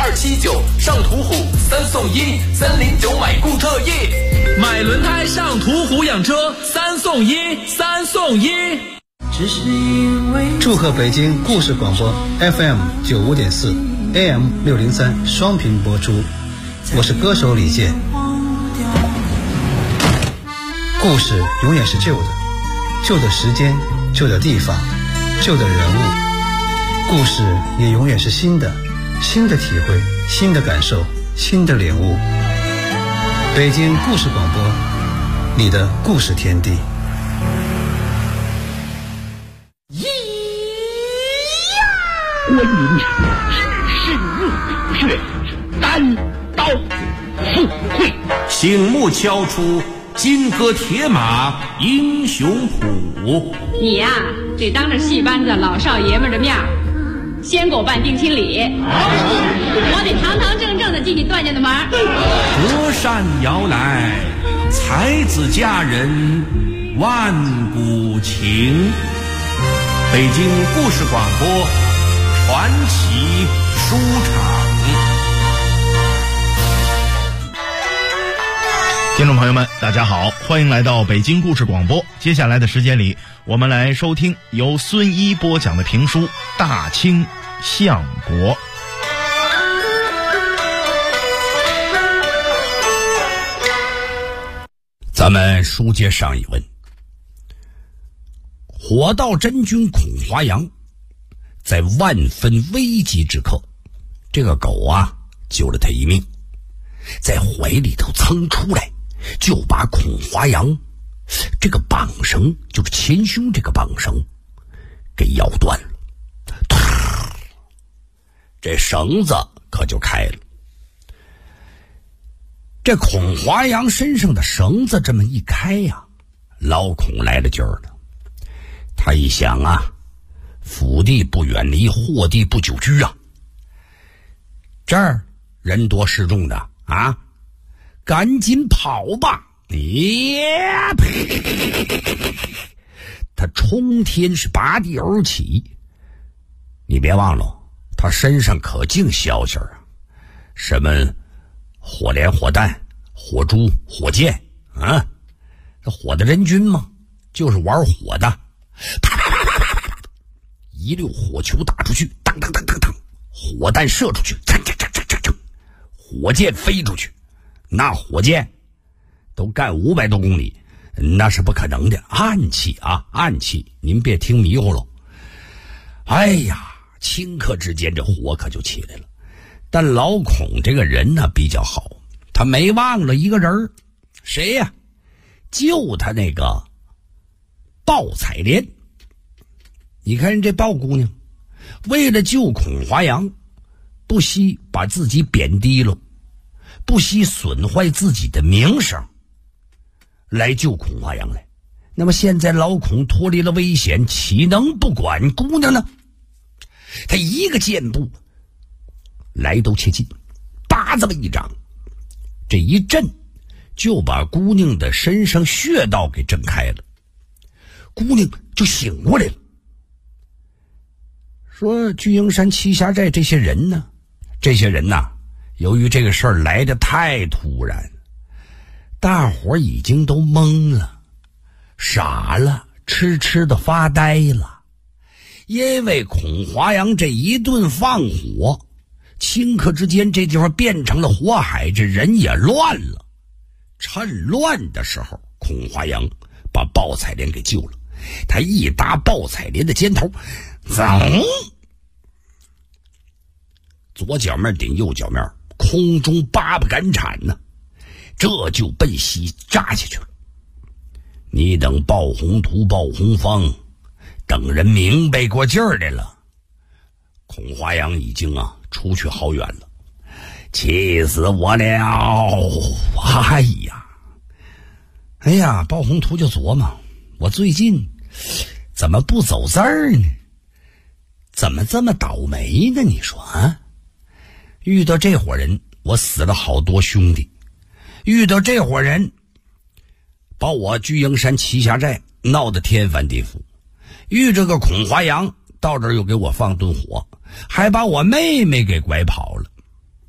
279，上途虎3送1，森林9买固特异， 买轮胎上途虎养车3送1，3送1。 祝贺北京故事广播 FM 95.4 AM 603双频播出，我是歌手李健。故事永远是旧的，旧的时间，旧的地方，旧的人物。故事也永远是新的，新的体会，新的感受，新的领悟。北京故事广播，你的故事天地。 观音山只是入虎穴，单刀赴会， 醒目敲出金戈铁马英雄谱。 你呀，得当着戏班子老少爷们的面先给我办定亲礼，我得堂堂正正的进你段家的门。 隔山摇来，才子佳人万古情。北京故事广播传奇书场。 听众朋友们大家好，欢迎来到北京故事广播。接下来的时间里，我们来收听由孙一播讲的评书《大清相国》。 咱们书接上一文，火道真君孔华阳在万分危急之刻，这个狗啊救了他一命，在怀里头噌出来，就把孔华阳这个绑绳，就是前胸这个绑绳给咬断了，这绳子可就开了。这孔华阳身上的绳子这么一开呀，老孔来了劲儿了。他一想啊，福地不远离，祸地不久居啊，这儿人多势众的啊，赶紧跑吧！他冲天是拔地而起。你别忘了，他身上可净消息啊，什么火镰、火弹、火珠、火箭啊，这火的人军嘛，就是玩火的。啪啪啪啪啪啪，一溜火球打出去，当当当当当，火弹射出去，噌噌噌噌噌噌，火箭飞出去，那火箭都干500多公里，那是不可能的。暗器啊，暗器，您别听迷糊了。哎呀，顷刻之间这火可就起来了。但老孔这个人呢比较好，他没忘了一个人，谁呀？就他那个鲍彩莲。你看这鲍姑娘，为了救孔华阳，不惜把自己贬低了，不惜损坏自己的名声，来救孔华阳来。那么现在老孔脱离了危险，岂能不管姑娘呢？他一个箭步来都切近，叭这么一掌，这一震就把姑娘的身上穴道给震开了，姑娘就醒过来了。说巨鹰山栖霞寨这些人呢，由于这个事儿来得太突然，大伙儿已经都懵了，傻了，痴的发呆了。因为孔华阳这一顿放火，顷刻之间这地方变成了火海，这人也乱了。趁乱的时候，孔华阳把鲍彩莲给救了，他一搭鲍彩莲的肩头，走，左脚面顶右脚面，空中8步赶铲呢，这就奔西扎下去了。你等鲍宏图、鲍宏芳等人明白过劲儿来了，孔华阳已经出去好远了，气死我了！哎呀，鲍宏图就琢磨，我最近怎么不走字儿呢？怎么这么倒霉呢？你说啊，遇到这伙人，我死了好多兄弟；遇到这伙人，把我巨鹰山栖霞寨闹得天翻地覆；遇着个孔华阳，到这儿又给我放顿火，还把我妹妹给拐跑了。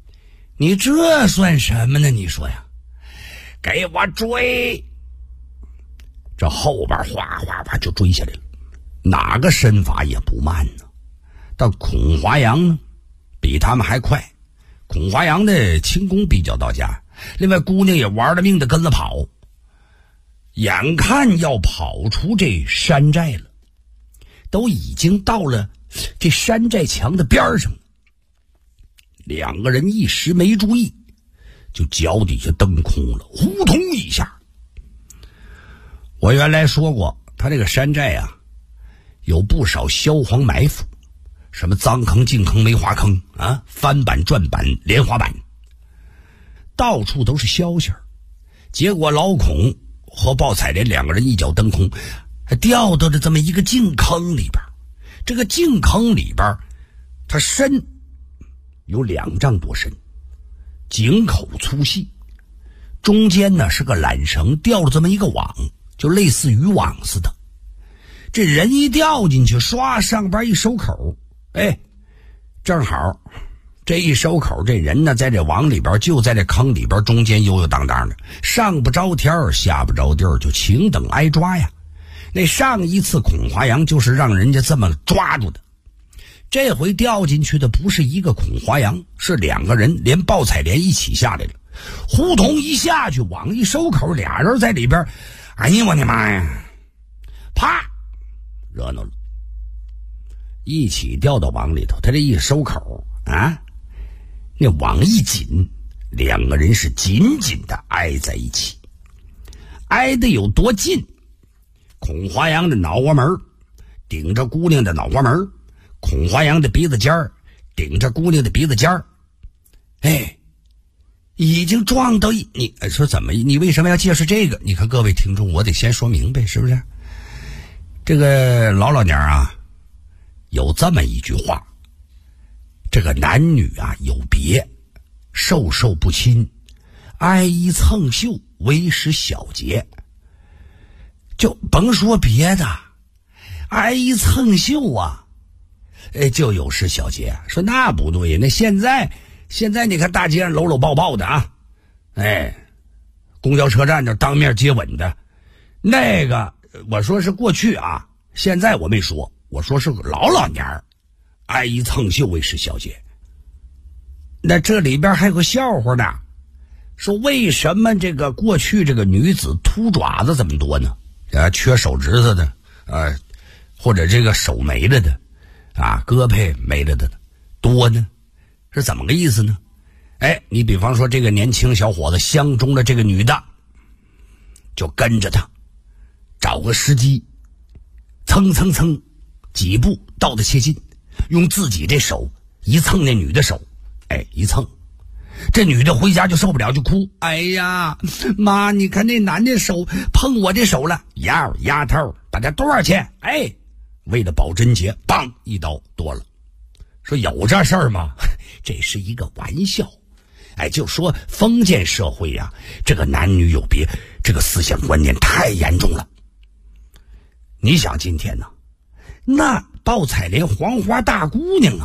你这算什么呢？你说呀，给我追！这后边哗哗哗就追下来了，哪个身法也不慢呢。但孔华阳呢，比他们还快。孔华阳的轻功比较到家，另外姑娘也玩了命的跟着跑。眼看要跑出这山寨了，都已经到了这山寨墙的边上，两个人一时没注意，就脚底下蹬空了，呼通一下。我原来说过，他这个山寨啊，有不少萧煌埋伏，什么脏坑、净坑、梅花坑啊，翻板、转板、莲花板，到处都是消息。结果老孔和鲍彩莲两个人一脚蹬空，还掉到了这么一个净坑里边。这个净坑里边，它深有2丈多深，井口粗细，中间呢是个缆绳吊了这么一个网，就类似渔网似的。这人一掉进去，唰，上边一收口，哎，正好这一收口，这人呢在这网里边，就在这坑里边中间悠悠荡荡的，上不着天下不着地儿，就请等挨抓呀。那上一次孔华阳就是让人家这么抓住的，这回掉进去的不是一个孔华阳，是2个人，连鲍彩莲一起下来了。胡同一下去，网一收口，俩人在里边，哎呀我的妈呀，啪，热闹了，一起掉到网里头。他这一收口啊，那网一紧，2个人是紧紧的挨在一起。挨得有多近？孔华阳的脑瓜门顶着姑娘的脑瓜门，孔华阳的鼻子尖儿顶着姑娘的鼻子尖儿。哎，已经撞到你说怎么？你为什么要介绍这个？你看各位听众，我得先说明白，是不是？这个老娘啊，有这么一句话：这个男女啊有别，授受不亲，挨一蹭袖，为时小节。就甭说别的，挨一蹭袖啊，就有失小节。说那不对，那现在你看大街上搂搂抱抱的啊，公交车站那当面接吻的，那个我说是过去啊，现在我没说，我说是老年儿，挨一蹭袖为时小节。那这里边还有个笑话呢，说为什么这个过去这个女子秃爪子这么多呢？缺手指头的或者这个手没了的胳膊没了的多呢？是怎么个意思呢？你比方说这个年轻小伙子相中了这个女的，就跟着她找个时机，蹭蹭蹭几步到得切近，用自己这手一蹭那女的手，一蹭，这女的回家就受不了，就哭。哎呀妈，你看那男的手碰我这手了，丫头把他多少钱？为了保贞洁，梆一刀剁了。说有这事儿吗？这是一个玩笑。就说封建社会呀，这个男女有别，这个思想观念太严重了。你想今天呢，那鲍彩莲黄花大姑娘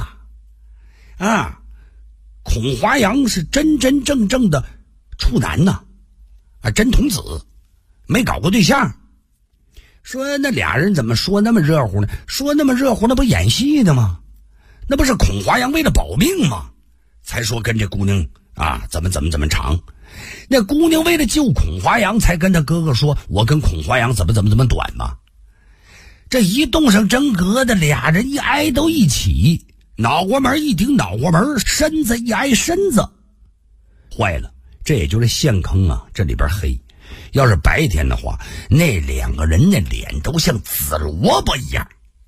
孔华阳是真真正正的处男呐，真童子，没搞过对象。说那俩人怎么说那么热乎呢？说那么热乎，那不演戏的吗？那不是孔华阳为了保命吗？才说跟这姑娘怎么长。那姑娘为了救孔华阳，才跟他哥哥说，我跟孔华阳怎么短吗？这一动上真格的，俩人一挨都一起，脑瓜门一顶脑瓜门，身子一挨身子，坏了。这也就是陷坑这里边黑。要是白天的话，那2个人那脸都像紫萝卜一样。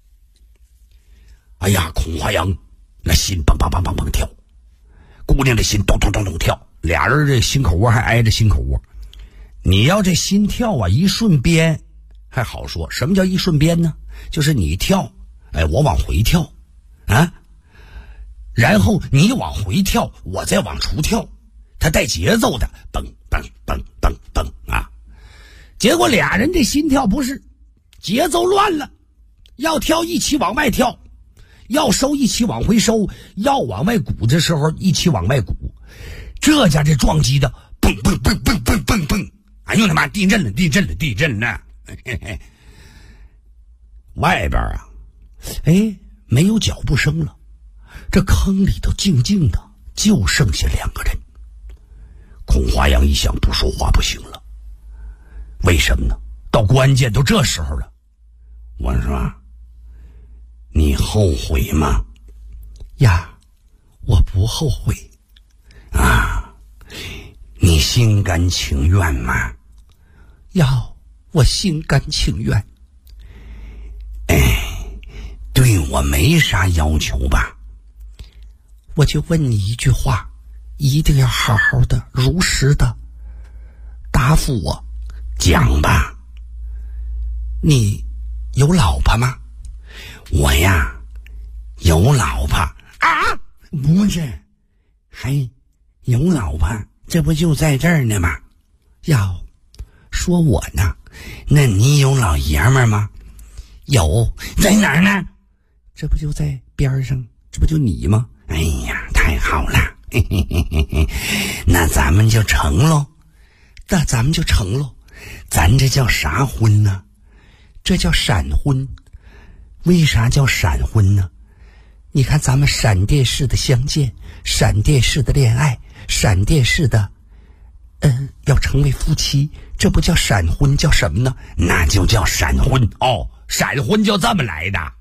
哎呀，孔华阳那心梆梆梆梆梆跳，姑娘的心咚咚咚咚跳，俩人这心口窝还挨着心口窝。你要这心跳一瞬间还好说，什么叫一瞬间呢？就是你跳，我往回跳然后你往回跳，我再往出跳，它带节奏的，蹦蹦蹦蹦蹦结果俩人这心跳不是节奏乱了，要跳一起往外跳，要收一起往回收，要往外鼓的时候一起往外鼓。 这家这撞击的蹦蹦蹦蹦蹦蹦蹦，哎呦他妈，地震了地震了地震了！嘿嘿，外边啊，哎，没有脚步声了，这坑里头静静的，就剩下2个人。孔华阳一想，不说话不行了。为什么呢？到关键都这时候了。我说，你后悔吗？呀，我不后悔。啊，你心甘情愿吗？要，我心甘情愿。哎，对我没啥要求吧？我就问你一句话，一定要好好的、如实的答复我。讲吧。你有老婆吗？我呀，有老婆啊，不是，还有老婆，这不就在这儿呢吗？要说我呢，那你有老爷们儿吗？有，在哪儿呢？这不就在边上，这不就你吗？哎呀，太好了，嘿嘿嘿嘿嘿，那咱们就成喽。那咱们就成喽。咱这叫啥婚呢？这叫闪婚。为啥叫闪婚呢？你看咱们闪电式的相见，闪电式的恋爱，闪电式的要成为夫妻，这不叫闪婚，叫什么呢？那就叫闪婚。哦，闪婚就这么来的。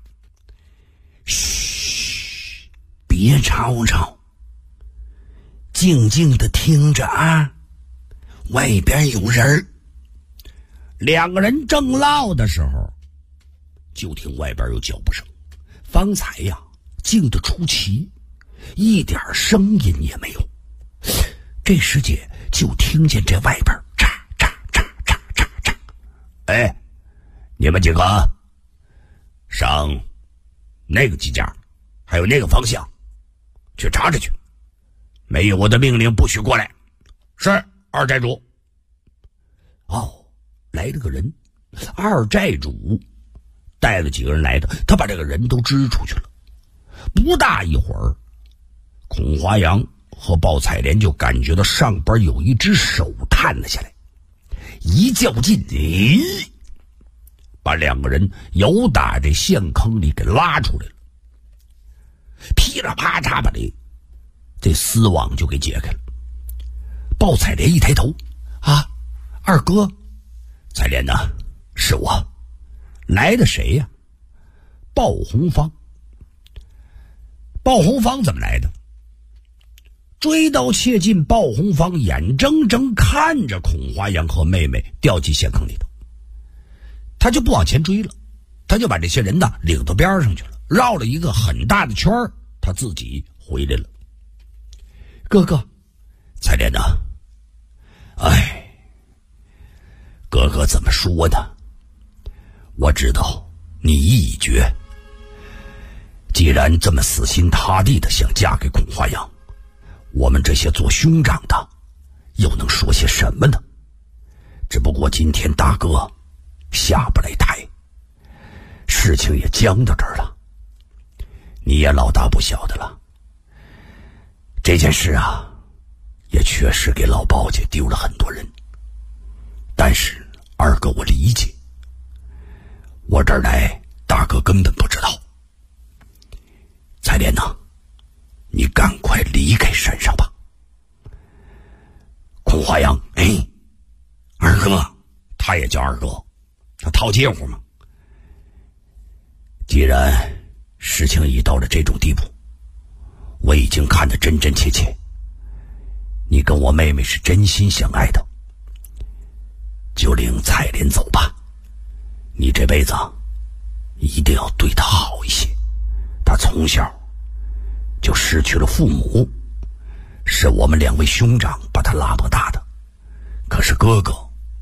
嘘，别吵吵，静静的听着啊，外边有人儿。2个人正唠的时候，就听外边有脚步声。方才呀，静得出奇，一点声音也没有。这时节就听见这外边嚓嚓嚓嚓嚓嚓。哎，你们几个上那个机架，还有那个方向去查查去，没有我的命令不许过来。是，二寨主。哦，来了个人，二寨主带了几个人来的，他把这个人都支出去了。不大一会儿，孔华阳和鲍彩莲就感觉到上边有一只手探了下来，一较劲，把2个人由打这陷坑里给拉出来了。噼里啪嚓把这丝网就给解开了。鲍彩莲一抬头，啊，二哥。彩莲呢？是我。来的谁呀？鲍红芳。鲍红芳怎么来的？追刀切近，鲍红芳眼睁睁看着孔华阳和妹妹掉进陷坑里头，他就不往前追了，他就把这些人呢领到边上去了，绕了一个很大的圈儿，他自己回来了。哥哥，彩莲呢？哎，哥哥怎么说呢？我知道你意已决，既然这么死心塌地的想嫁给孔华阳，我们这些做兄长的又能说些什么呢？只不过今天大哥下不来台，事情也僵到这儿了，你也老大不小的了，这件事啊也确实给老鲍家丢了很多人。但是二哥我理解，我这儿来大哥根本不知道。彩莲呐，你赶快离开山上吧。孔华阳，哎，二哥，他也叫二哥，他套近乎嘛。既然事情已到了这种地步，我已经看得真真切切，你跟我妹妹是真心相爱的，就领彩莲走吧。你这辈子一定要对她好一些，她从小就失去了父母，是我们2位兄长把她拉拔大的，可是哥哥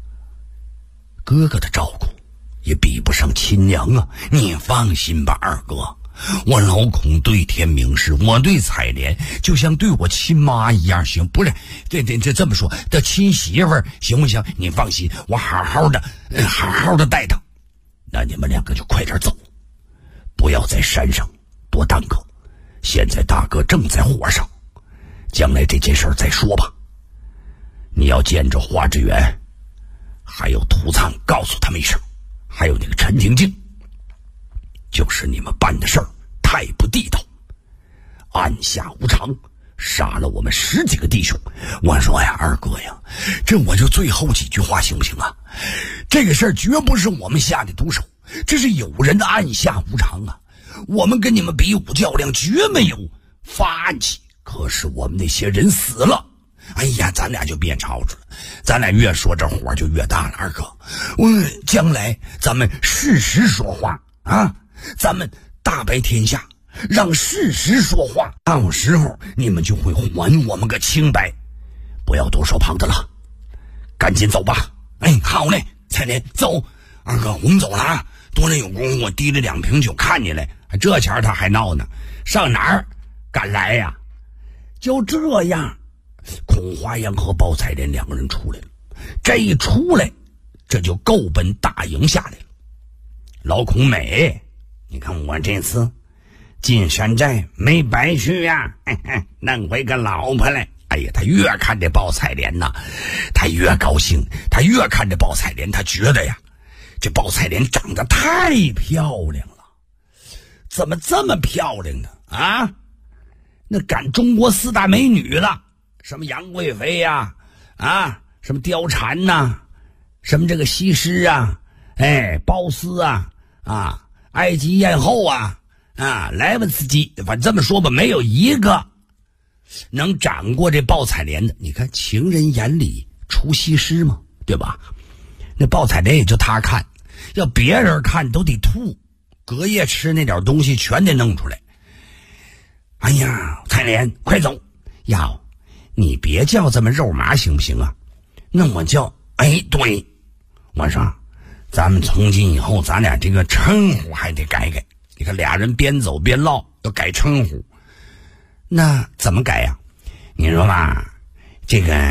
的照顾也比不上亲娘啊。你放心吧，二哥，我老孔对天明誓，我对彩莲就像对我亲妈一样，行，不是这么说的亲媳妇儿，行不行？你放心，我好好的带她。那你们2个就快点走，不要在山上多耽搁。现在大哥正在火上， 将来这件事儿再说吧。你要见着华志远还有涂灿，告诉他们一声，还有那个陈婷静，就是你们办的事儿太不地道，暗下无常，杀了我们10几个弟兄。我说呀，二哥呀，这我就最后几句话行不行啊？这个事儿绝不是我们下的毒手，这是有人的暗下无常啊。我们跟你们比武较量绝没有发暗器，可是我们那些人死了，哎呀，咱俩就别吵吵了，咱俩越说这火就越大了。二哥，将来咱们事实说话啊，咱们大白天下，让事实说话，到时候你们就会还我们个清白。不要多说旁的了，赶紧走吧。哎，好嘞，彩莲，走。二哥，我们走了啊，多人有功夫，我提了2瓶酒看你来，这前他还闹呢，上哪儿敢来呀？就这样，孔华阳和包彩莲2个人出来了。这一出来，这就够奔大营下来了。老孔美，你看我这次进山寨没白去呀，弄回个老婆来。哎呀，他越看这包彩莲呐，他越高兴，他越看这包彩莲，他觉得呀，这包彩莲长得太漂亮了，怎么这么漂亮呢？啊，那赶中国4大美女了，什么杨贵妃呀，啊，什么貂蝉呐，什么这个西施啊，哎，褒姒啊，啊，埃及艳后啊，啊，莱文斯基，反正这么说吧，没有一个能长过这包彩莲的。你看情人眼里出西施嘛，对吧？那包彩莲也就他看，要别人看都得吐，隔夜吃那点东西全得弄出来。哎呀，彩莲快走呀，你别叫这么肉麻行不行啊？那我叫，哎，对，我说咱们从今以后咱俩这个称呼还得改改。你看俩人边走边唠，要改称呼，那怎么改呀？你说吧，这个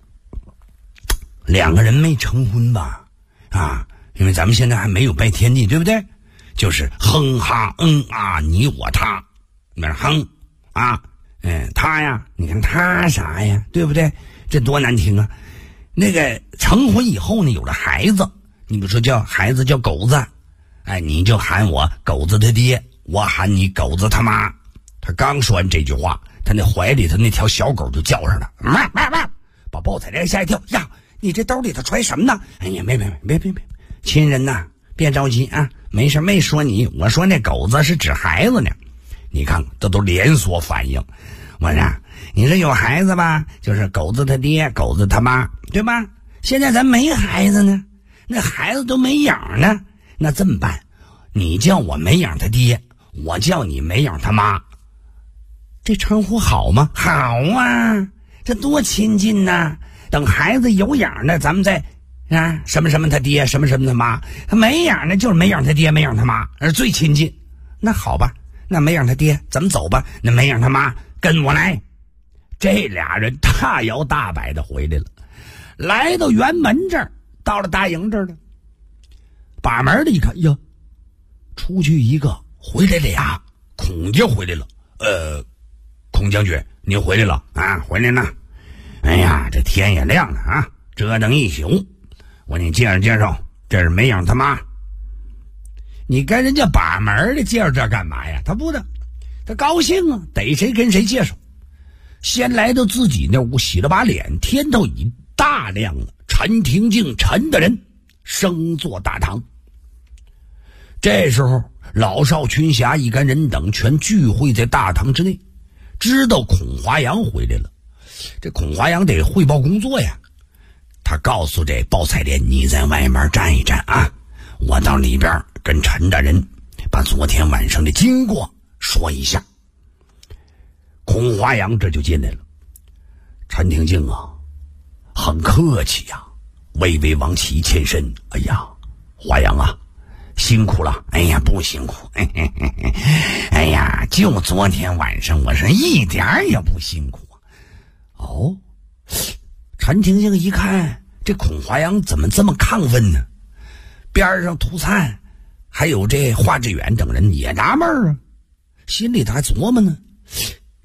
2个人没成婚吧？啊，因为咱们现在还没有拜天地，对不对？就是哼哈啊，你我他，那哼啊，他呀，你看他啥呀，对不对？这多难听啊！那个成婚以后呢，有了孩子，你比如说叫孩子叫狗子，哎，你就喊我狗子他爹，我喊你狗子他妈。他刚说完这句话，他那怀里头那条小狗就叫上了，把包彩莲吓一跳。呀，你这兜里头揣什么呢？哎呀，别，亲人呐，别着急啊，没事，没说你，我说那狗子是指孩子呢。你看这都连锁反应。我说你这有孩子吧，就是狗子他爹，狗子他妈，对吧？现在咱没孩子呢，那孩子都没养呢，那这么办？你叫我没养他爹，我叫你没养他妈，这称呼好吗？好啊，这多亲近呐！等孩子有养的，咱们再啊什么什么他爹，什么什么他妈，他没养的就是没养他爹，没养他妈，最亲近。那好吧，那没养他爹，咱们走吧。那没养他妈，跟我来。这俩人大摇大摆的回来了，来到辕门这儿，到了大营这儿了。把门的一看，呀，出去一个，回来俩，孔家回来了。孔将军，您回来了啊？回来了。哎呀，这天也亮了啊，折腾一宿。我给你介绍介绍，这是梅养他妈。你跟人家把门的介绍这干嘛呀？他不的，他高兴啊，逮谁跟谁介绍。先来到自己那屋，洗了把脸，天都已大亮了。陈廷敬，陈大人升坐大堂。这时候老少群侠一干人等全聚会在大堂之内，知道孔华阳回来了。这孔华阳得汇报工作呀，他告诉这包彩莲，你在外面站一站啊，我到里边跟陈大人把昨天晚上的经过说一下。孔华阳这就进来了。陈廷敬啊，很客气呀，微微往起欠身。哎呀，华阳啊，辛苦了。哎呀，不辛苦。哎呀，就昨天晚上我是一点也不辛苦。哦，陈廷敬一看这孔华阳怎么这么亢奋呢？边上涂灿还有这华志远等人也纳闷啊，心里头还琢磨呢，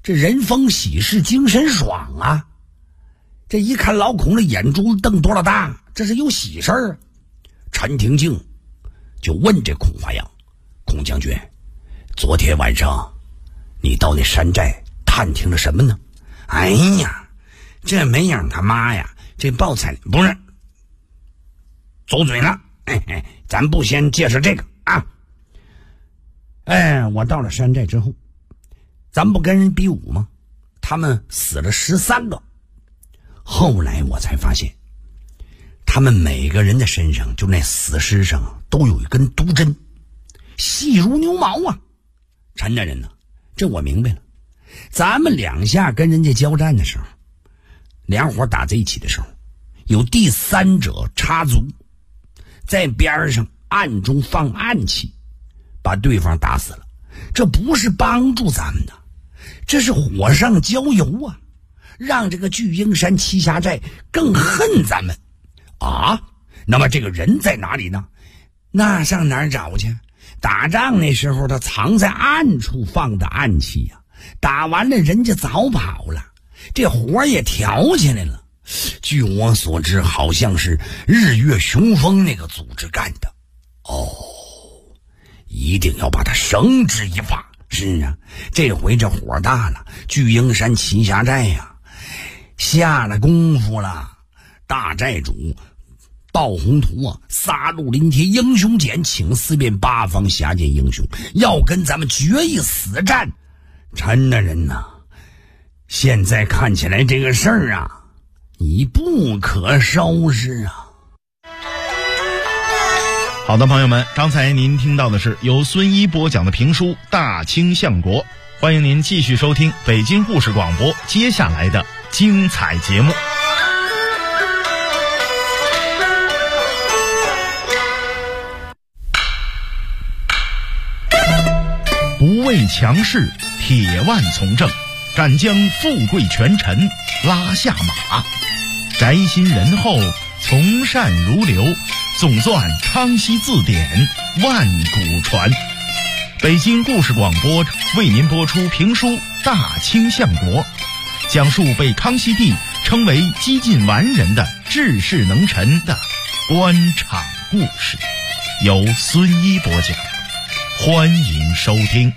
这人逢喜事精神爽啊！这一看老孔的眼珠子瞪多了大，这是有喜事儿啊！陈廷敬就问这孔华阳：“孔将军，昨天晚上你到那山寨探听了什么呢？”哎呀，这没影他妈呀！这报彩不是走嘴了，咱不先介绍这个啊。我到了山寨之后，咱不跟人比武吗？他们死了13个。后来我才发现，他们每个人的身上，就那死尸上都有一根毒针，细如牛毛啊！陈大人呢，这我明白了。咱们两下跟人家交战的时候，两伙打在一起的时候，有第三者插足，在边上暗中放暗器，把对方打死了。这不是帮助咱们的，这是火上浇油啊，让这个聚英山栖霞寨更恨咱们啊！那么这个人在哪里呢？那上哪儿找去？打仗那时候他藏在暗处放的暗器呀，打完了人家早跑了，这火也挑起来了。据我所知，好像是日月雄风那个组织干的。一定要把他绳之以法。是啊，这回这火大了，聚英山栖霞寨呀，下了功夫了。大寨主鲍宏图啊，杀戮临帖，英雄简，请四面八方侠剑英雄，要跟咱们决一死战。陈大人呐，现在看起来这个事儿啊，你不可收拾啊。 好的，朋友们，刚才您听到的是由孙一播讲的评书《大清相国》，欢迎您继续收听北京故事广播接下来的精彩节目。不畏强势，铁腕从政，敢将富贵权臣拉下马，宅心仁厚，从善如流，总算康熙字典万古传。北京故事广播为您播出评书《大清相国》，讲述被康熙帝称为几近完人的治世能臣的官场故事，由孙一播讲，欢迎收听。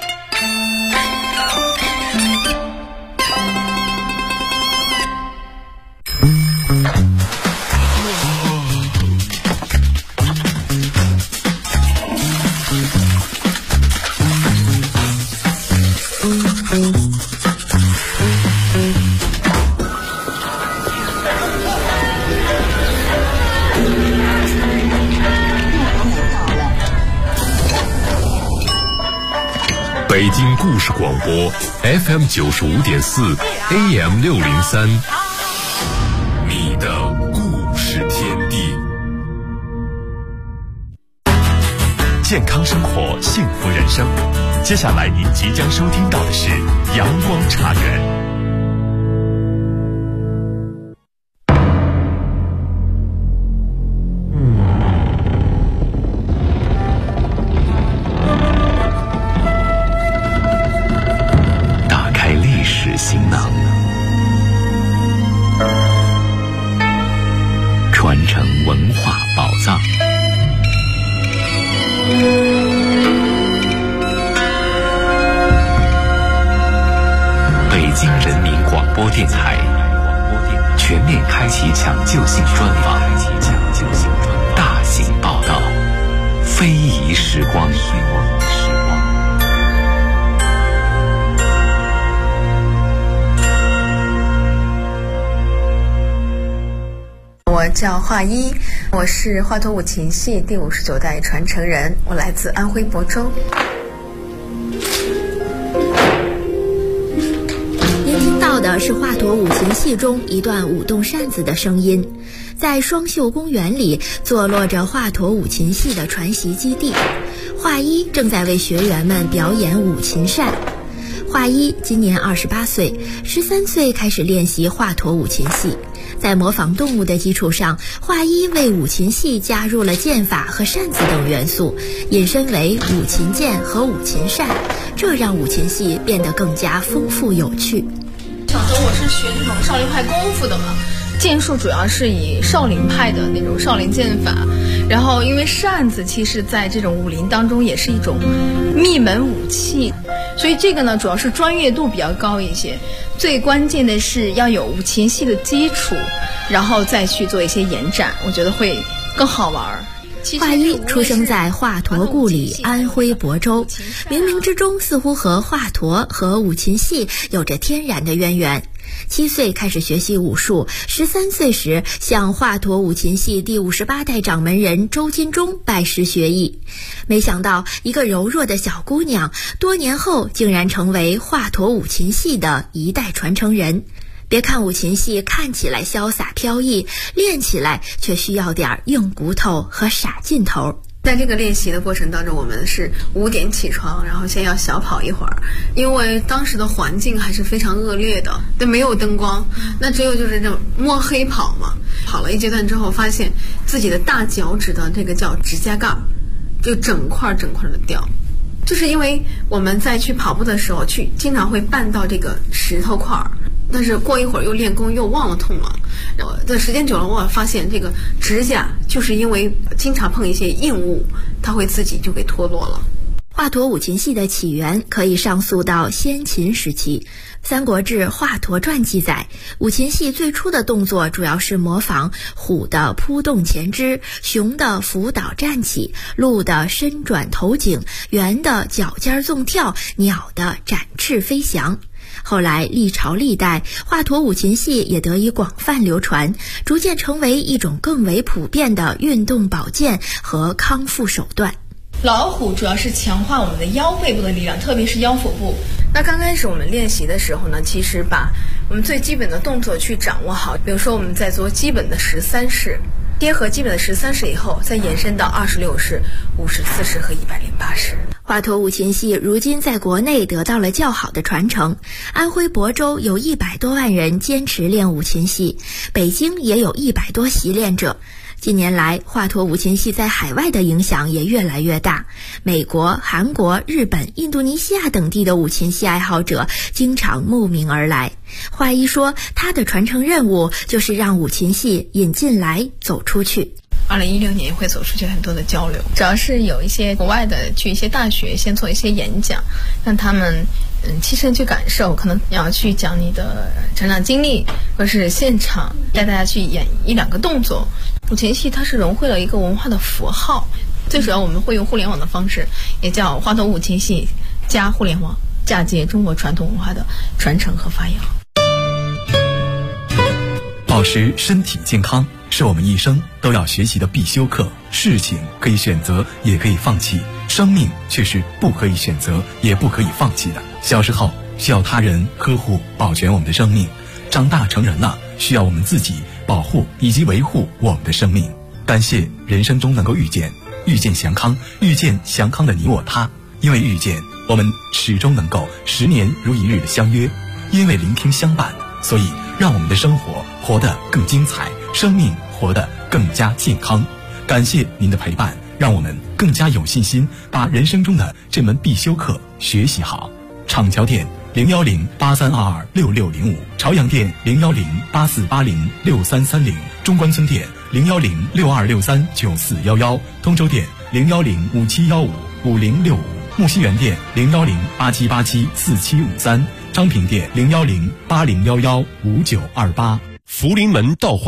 北京故事广播 FM 95.4 AM 603，你的故事天地。健康生活，幸福人生。接下来您即将收听到的是阳光茶园。行囊，传承文化宝藏。北京人民广播电台全面开启抢救性专访，大型报道，非遗时光。 我叫华一，我是华佗五禽戏第59代传承人，我来自安徽亳州。 您听到的是华佗五禽戏中一段舞动扇子的声音。在双秀公园里坐落着华佗五禽戏的传习基地，华一正在为学员们表演五禽扇。华一今年28岁，13岁开始练习华佗五禽戏。在模仿动物的基础上，华一为五禽戏加入了剑法和扇子等元素，引申为五禽剑和五禽扇， 这让五禽戏变得更加丰富有趣。 小时候我是学这种少林派功夫的嘛，剑术主要是以少林派的那种少林剑法，然后因为扇子其实在这种武林当中也是一种秘门武器，所以这个呢主要是专业度比较高一些，最关键的是要有五禽戏的基础，然后再去做一些延展，我觉得会更好玩。 华一出生在华佗故里安徽亳州，冥冥之中似乎和华佗和五禽戏有着天然的渊源。7岁开始学习武术，13岁时向华佗五禽戏第58代掌门人周金忠拜师学艺。没想到一个柔弱的小姑娘，多年后竟然成为华佗五禽戏的一代传承人。别看五禽戏看起来潇洒飘逸，练起来却需要点硬骨头和傻劲头。 在这个练习的过程当中，我们是5点起床，然后先要小跑一会儿，因为当时的环境还是非常恶劣的，对，没有灯光，那只有就是这种摸黑跑嘛。跑了一阶段之后，发现自己的大脚趾的这个叫指甲盖就整块的掉，就是因为我们在去跑步的时候经常会绊到这个石头块，但是过一会儿又练功又忘了痛了，然后这时间久了，我发现这个指甲就是因为经常碰一些硬物，它会自己就给脱落了。 华佗五禽戏的起源可以上溯到先秦时期。《三国志·华佗传》记载，五禽戏最初的动作主要是模仿虎的扑动前肢，熊的伏倒站起，鹿的伸转头颈，猿的脚尖纵跳，鸟的展翅飞翔。后来历朝历代，华佗五禽戏也得以广泛流传，逐渐成为一种更为普遍的运动保健和康复手段。 老虎主要是强化我们的腰背部的力量，特别是腰腹部。那刚开始我们练习的时候呢，其实把我们最基本的动作去掌握好，比如说我们在做基本的13式，结合基本的13式以后，再延伸到26式、54式和108式。 华佗五禽戏如今在国内得到了较好的传承，安徽亳州有100多万人坚持练五禽戏，北京也有100多习练者。近年来，华佗五禽戏在海外的影响也越来越大，美国、韩国、日本、印度尼西亚等地的五禽戏爱好者经常慕名而来。华一说，他的传承任务就是让五禽戏引进来走出去。 2016年会走出去很多的交流，主要是有一些国外的去一些大学先做一些演讲，让他们亲身去感受，可能要去讲你的成长经历，或是现场带大家去演1-2个动作。五禽戏它是融汇了一个文化的符号，最主要我们会用互联网的方式，也叫华佗五禽戏加互联网，嫁接中国传统文化的传承和发扬。 保持身体健康是我们一生都要学习的必修课。事情可以选择，也可以放弃，生命却是不可以选择，也不可以放弃的。小时候需要他人呵护保全我们的生命，长大成人了需要我们自己保护以及维护我们的生命。感谢人生中能够遇见祥康，遇见祥康的你我他。因为遇见，我们始终能够10年如一日的相约；因为聆听相伴，所以让我们的生活活得更精彩，生命活得更加健康。感谢您的陪伴，让我们更加有信心把人生中的这门必修课学习好。厂桥店01083226605，朝阳店01084806330，中关村店01062639411，通州店01057155065，木樨园店01087874753，昌平店01080115928。 福临门道